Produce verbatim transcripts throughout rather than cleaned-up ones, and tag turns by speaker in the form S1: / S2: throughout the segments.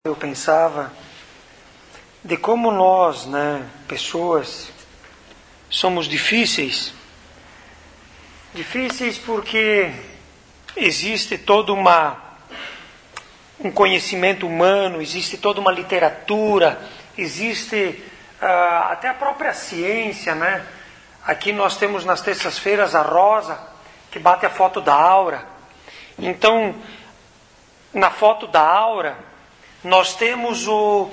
S1: Eu pensava de como nós, né, pessoas, somos difíceis. Difíceis porque existe todo uma, um conhecimento humano, existe toda uma literatura, existe uh, até a própria ciência, né? Aqui nós temos nas terças-feiras a Rosa, que bate a foto da aura. Então, na foto da aura, nós temos o,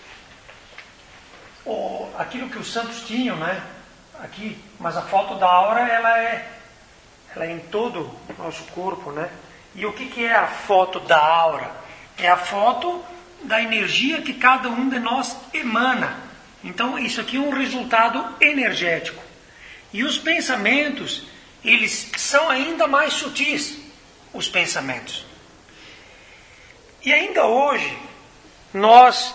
S1: o aquilo que os santos tinham, né? Aqui, mas a foto da aura ela é, ela é em todo o nosso corpo, né? E o que, que é a foto da aura? É a foto da energia que cada um de nós emana. Então, isso aqui é um resultado energético. E os pensamentos, eles são ainda mais sutis, os pensamentos. E ainda hoje, nós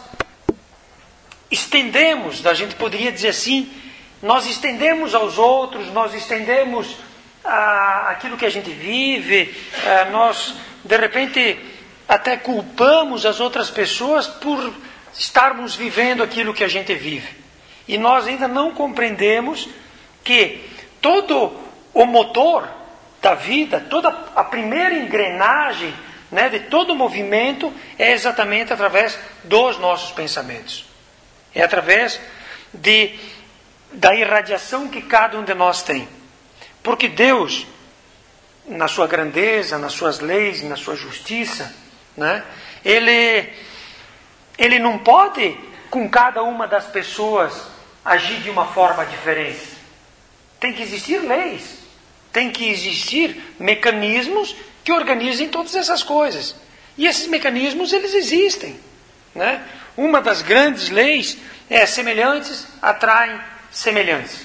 S1: estendemos, a gente poderia dizer assim, nós estendemos aos outros, nós estendemos ah, aquilo que a gente vive, ah, nós de repente até culpamos as outras pessoas por estarmos vivendo aquilo que a gente vive. E nós ainda não compreendemos que todo o motor da vida, toda a primeira engrenagem, né, de todo o movimento é exatamente através dos nossos pensamentos. É através de, da irradiação que cada um de nós tem. Porque Deus, na sua grandeza, nas suas leis, na sua justiça, né, ele, ele não pode, com cada uma das pessoas, agir de uma forma diferente. Tem que existir leis. Tem que existir mecanismos que organizem todas essas coisas. E esses mecanismos, eles existem, né? Uma das grandes leis é semelhantes atraem semelhantes.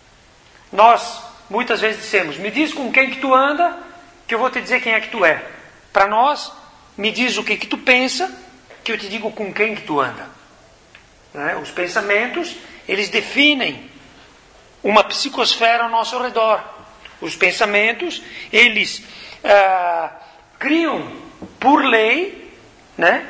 S1: Nós, muitas vezes dissemos, me diz com quem que tu anda, que eu vou te dizer quem é que tu é. Para nós, me diz o que que tu pensa, que eu te digo com quem que tu anda. Né? Os pensamentos, eles definem uma psicosfera ao nosso redor. Os pensamentos, eles ah, criam por lei, né,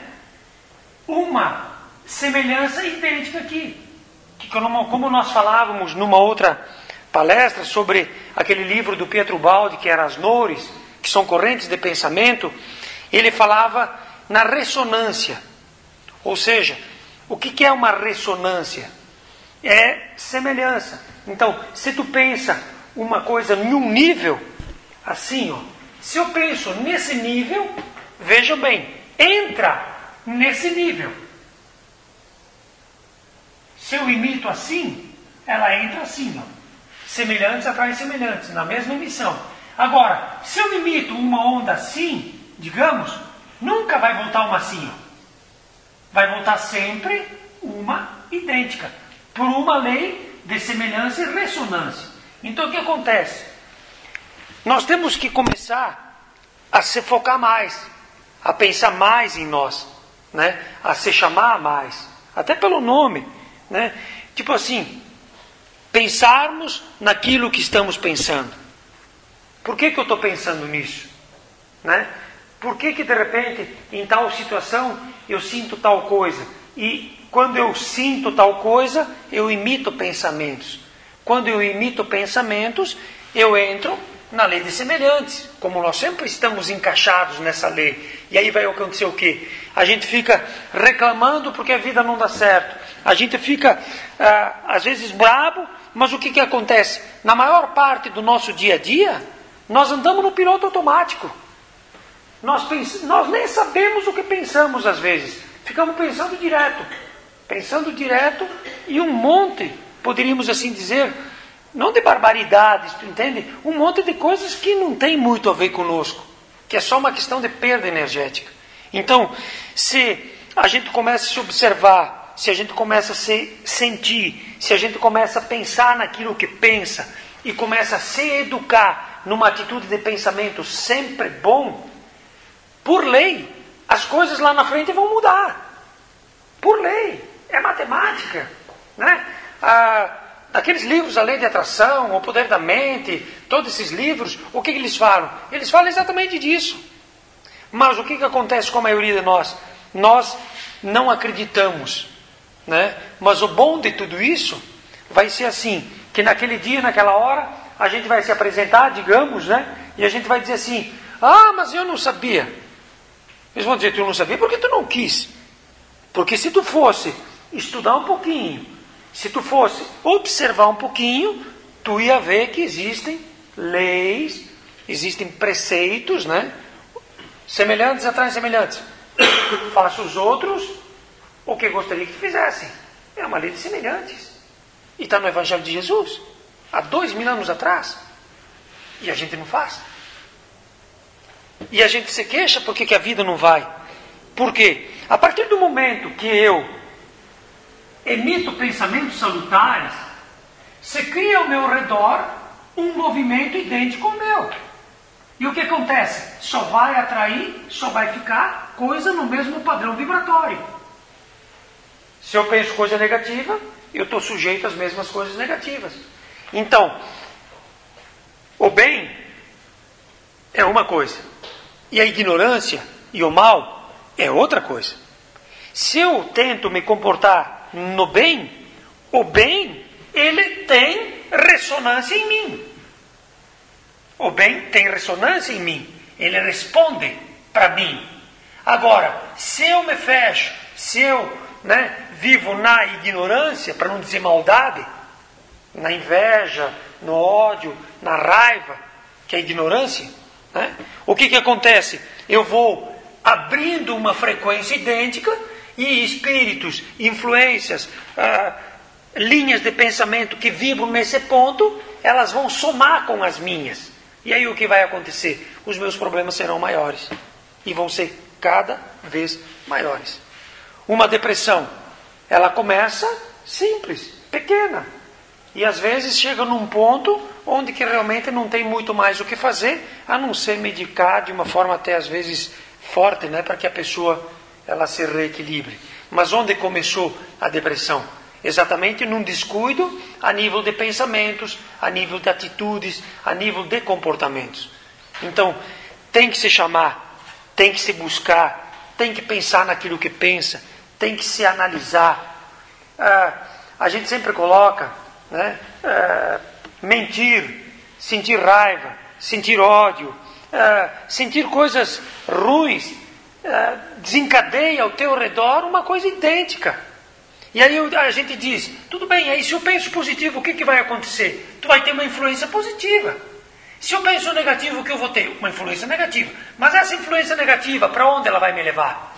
S1: uma semelhança idêntica aqui. Que como nós falávamos numa outra palestra sobre aquele livro do Pietro Baldi, que era As Nores, que são correntes de pensamento, ele falava na ressonância. Ou seja, o que é uma ressonância? É semelhança. Então, se tu pensa uma coisa num nível, assim, ó, se eu penso nesse nível, veja bem, entra nesse nível. Se eu imito assim, ela entra assim, ó. Semelhantes atraem semelhantes, na mesma emissão. Agora, se eu imito uma onda assim, digamos, nunca vai voltar uma assim, ó. Vai voltar sempre uma idêntica, por uma lei de semelhança e ressonância. Então o que acontece? Nós temos que começar a se focar mais, a pensar mais em nós, né? A se chamar mais, até pelo nome, né? Tipo assim, pensarmos naquilo que estamos pensando. Por que que eu estou pensando nisso? Né? Por que que de repente, em tal situação, eu sinto tal coisa? E quando eu sinto tal coisa, eu imito pensamentos. Quando eu imito pensamentos, eu entro na lei de semelhantes. Como nós sempre estamos encaixados nessa lei. E aí vai acontecer o quê? A gente fica reclamando porque a vida não dá certo. A gente fica, ah, às vezes, brabo. Mas o que que acontece? Na maior parte do nosso dia a dia, nós andamos no piloto automático. Nós, pens- nós nem sabemos o que pensamos às vezes. Ficamos pensando direto. Pensando direto e um monte, poderíamos assim dizer, não de barbaridades, tu entende? Um monte de coisas que não tem muito a ver conosco, que é só uma questão de perda energética. Então, se a gente começa a se observar, se a gente começa a se sentir, se a gente começa a pensar naquilo que pensa e começa a se educar numa atitude de pensamento sempre bom, por lei, as coisas lá na frente vão mudar. Por lei. É matemática, né? Ah, aqueles livros, A Lei de Atração, O Poder da Mente, todos esses livros, o que, que eles falam? Eles falam exatamente disso. Mas o que, que acontece com a maioria de nós? Nós não acreditamos, né? Mas o bom de tudo isso vai ser assim, que naquele dia, naquela hora, a gente vai se apresentar, digamos, né? E a gente vai dizer assim, ah, mas eu não sabia. Eles vão dizer, tu não sabia porque tu não quis. Porque se tu fosse estudar um pouquinho, se tu fosse observar um pouquinho, tu ia ver que existem leis, existem preceitos, né? Semelhantes atraem semelhantes. Faça os outros o que gostaria que fizessem. É uma lei de semelhantes. E está no Evangelho de Jesus, há dois mil anos atrás. E a gente não faz. E a gente se queixa porque que a vida não vai. Por quê? A partir do momento que eu emito pensamentos salutares, se cria ao meu redor um movimento idêntico ao meu. E o que acontece? Só vai atrair, só vai ficar coisa no mesmo padrão vibratório. Se eu penso coisa negativa, eu estou sujeito às mesmas coisas negativas. Então, o bem é uma coisa, e a ignorância e o mal é outra coisa. Se eu tento me comportar no bem, o bem, ele tem ressonância em mim. O bem tem ressonância em mim. Ele responde para mim. Agora, se eu me fecho, se eu né, vivo na ignorância, para não dizer maldade, na inveja, no ódio, na raiva, que é a ignorância, né, o que, que acontece? Eu vou abrindo uma frequência idêntica e espíritos, influências, ah, linhas de pensamento que vibram nesse ponto, elas vão somar com as minhas. E aí o que vai acontecer? Os meus problemas serão maiores. E vão ser cada vez maiores. Uma depressão, ela começa simples, pequena. E às vezes chega num ponto onde que realmente não tem muito mais o que fazer, a não ser medicar de uma forma até às vezes forte, né, para que a pessoa ela se reequilibre. Mas onde começou a depressão? Exatamente num descuido a nível de pensamentos, a nível de atitudes, a nível de comportamentos. Então, tem que se chamar, tem que se buscar, tem que pensar naquilo que pensa, tem que se analisar. Ah, a gente sempre coloca, né, ah, mentir, sentir raiva, sentir ódio, ah, sentir coisas ruins, ah, desencadeia ao teu redor uma coisa idêntica. E aí a gente diz, tudo bem, aí se eu penso positivo, o que, que vai acontecer? Tu vai ter uma influência positiva. Se eu penso negativo, o que eu vou ter? Uma influência negativa. Mas essa influência negativa, para onde ela vai me levar?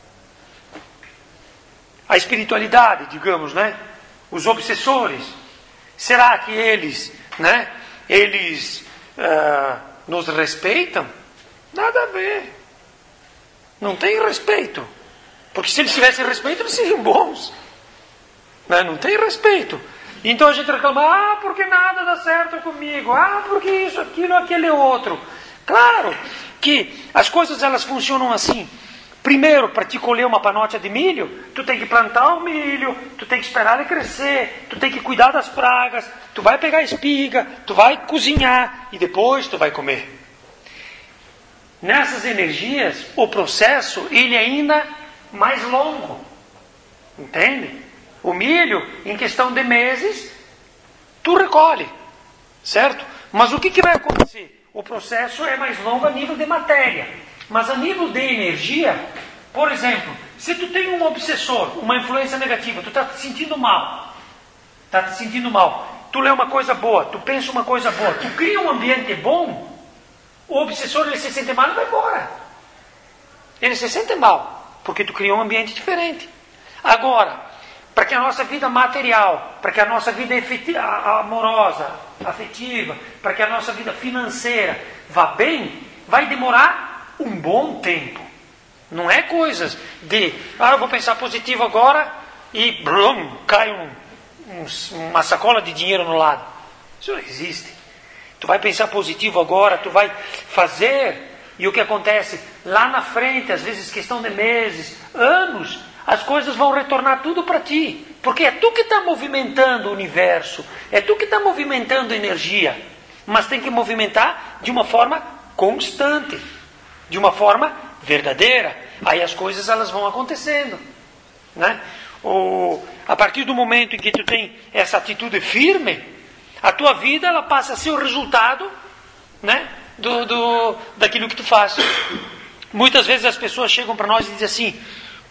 S1: A espiritualidade, digamos, né? Os obsessores. Será que eles, né? Eles uh, nos respeitam? Nada a ver. Não tem respeito. Porque se eles tivessem respeito, eles seriam bons. Não, não tem respeito. Então a gente reclama, ah, porque nada dá certo comigo, ah, porque isso, aquilo, aquele outro. Claro que as coisas elas funcionam assim. Primeiro, para te colher uma panótia de milho, tu tem que plantar o milho, tu tem que esperar ele crescer, tu tem que cuidar das pragas, tu vai pegar a espiga, tu vai cozinhar e depois tu vai comer. Nessas energias, o processo ele é ainda mais longo. Entende? O milho, em questão de meses, tu recolhe, certo? Mas o que, que vai acontecer? O processo é mais longo a nível de matéria. Mas a nível de energia, por exemplo, se tu tem um obsessor, uma influência negativa, tu está te sentindo mal, está te sentindo mal, tu lê uma coisa boa, tu pensa uma coisa boa, tu cria um ambiente bom, o obsessor ele se sente mal e vai embora. Ele se sente mal, porque tu criou um ambiente diferente. Agora, para que a nossa vida material, para que a nossa vida efetiva, amorosa, afetiva, para que a nossa vida financeira vá bem, vai demorar um bom tempo. Não é coisas de, ah, eu vou pensar positivo agora e brum, cai um, um, uma sacola de dinheiro no lado. Isso não existe. Tu vai pensar positivo agora, tu vai fazer, e o que acontece? Lá na frente, às vezes questão de meses, anos, as coisas vão retornar tudo para ti. Porque é tu que está movimentando o universo, é tu que está movimentando a energia. Mas tem que movimentar de uma forma constante, de uma forma verdadeira. Aí as coisas elas vão acontecendo. né? Ou, a partir do momento em que tu tem essa atitude firme, a tua vida ela passa a ser o resultado, né, do, do, daquilo que tu faz. Muitas vezes as pessoas chegam para nós e dizem assim,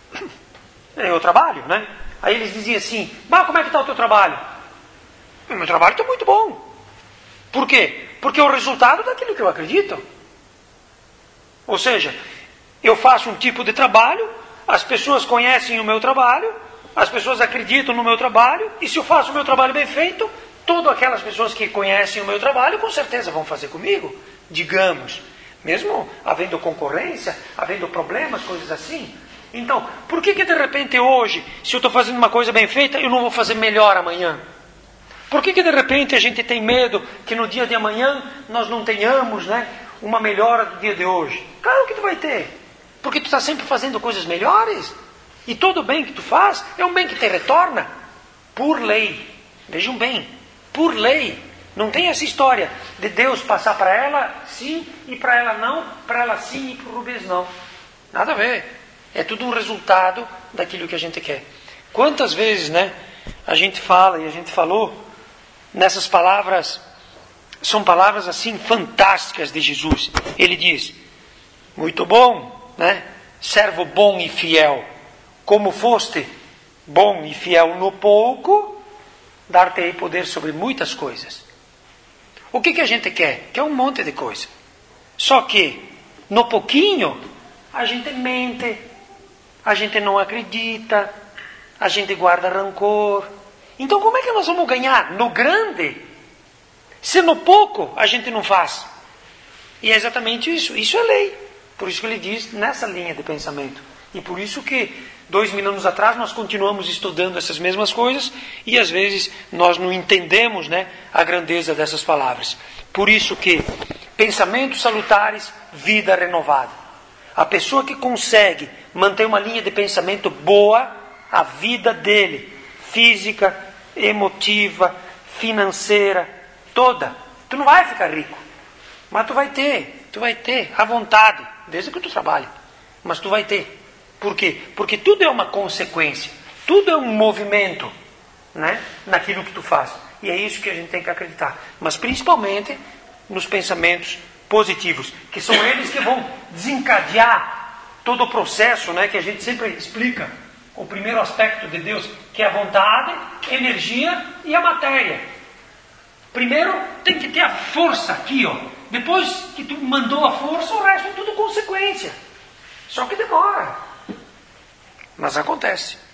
S1: eu trabalho, né? Aí eles diziam assim, bah, como é que está o teu trabalho? O meu trabalho está muito bom. Por quê? Porque é o resultado daquilo que eu acredito. Ou seja, eu faço um tipo de trabalho, as pessoas conhecem o meu trabalho, as pessoas acreditam no meu trabalho, e se eu faço o meu trabalho bem feito, todas aquelas pessoas que conhecem o meu trabalho, com certeza vão fazer comigo, digamos. Mesmo havendo concorrência, havendo problemas, coisas assim. Então, por que que de repente hoje, se eu estou fazendo uma coisa bem feita, eu não vou fazer melhor amanhã? Por que que de repente a gente tem medo que no dia de amanhã nós não tenhamos, né, uma melhora do dia de hoje? Claro que tu vai ter. Porque tu está sempre fazendo coisas melhores. E todo bem que tu faz é um bem que te retorna. Por lei. Vejam bem. Por lei. Não tem essa história de Deus passar para ela sim e para ela não, para ela sim e para o Rubens não. Nada a ver. É tudo um resultado daquilo que a gente quer. Quantas vezes, né, a gente fala e a gente falou nessas palavras, são palavras assim fantásticas de Jesus. Ele diz, muito bom, né, servo bom e fiel, como foste bom e fiel no pouco, dar-te-ei poder sobre muitas coisas. O que que a gente quer? Quer um monte de coisa. Só que, no pouquinho, a gente mente, a gente não acredita, a gente guarda rancor. Então como é que nós vamos ganhar no grande, se no pouco a gente não faz? E é exatamente isso. Isso é lei. Por isso que ele diz nessa linha de pensamento. E por isso que dois mil anos atrás nós continuamos estudando essas mesmas coisas e às vezes nós não entendemos, né, a grandeza dessas palavras. Por isso que pensamentos salutares, vida renovada. A pessoa que consegue manter uma linha de pensamento boa, a vida dele, física, emotiva, financeira, toda. Tu não vai ficar rico, mas tu vai ter, tu vai ter à vontade, desde que tu trabalhe. Mas tu vai ter. Por quê? Porque tudo é uma consequência, tudo é um movimento, né, naquilo que tu faz. E é isso que a gente tem que acreditar. Mas principalmente nos pensamentos positivos, que são eles que vão desencadear todo o processo, né, que a gente sempre explica. O primeiro aspecto de Deus, que é a vontade, a energia e a matéria. Primeiro tem que ter a força aqui, ó. Depois que tu mandou a força, o resto é tudo consequência. Só que demora. Mas acontece.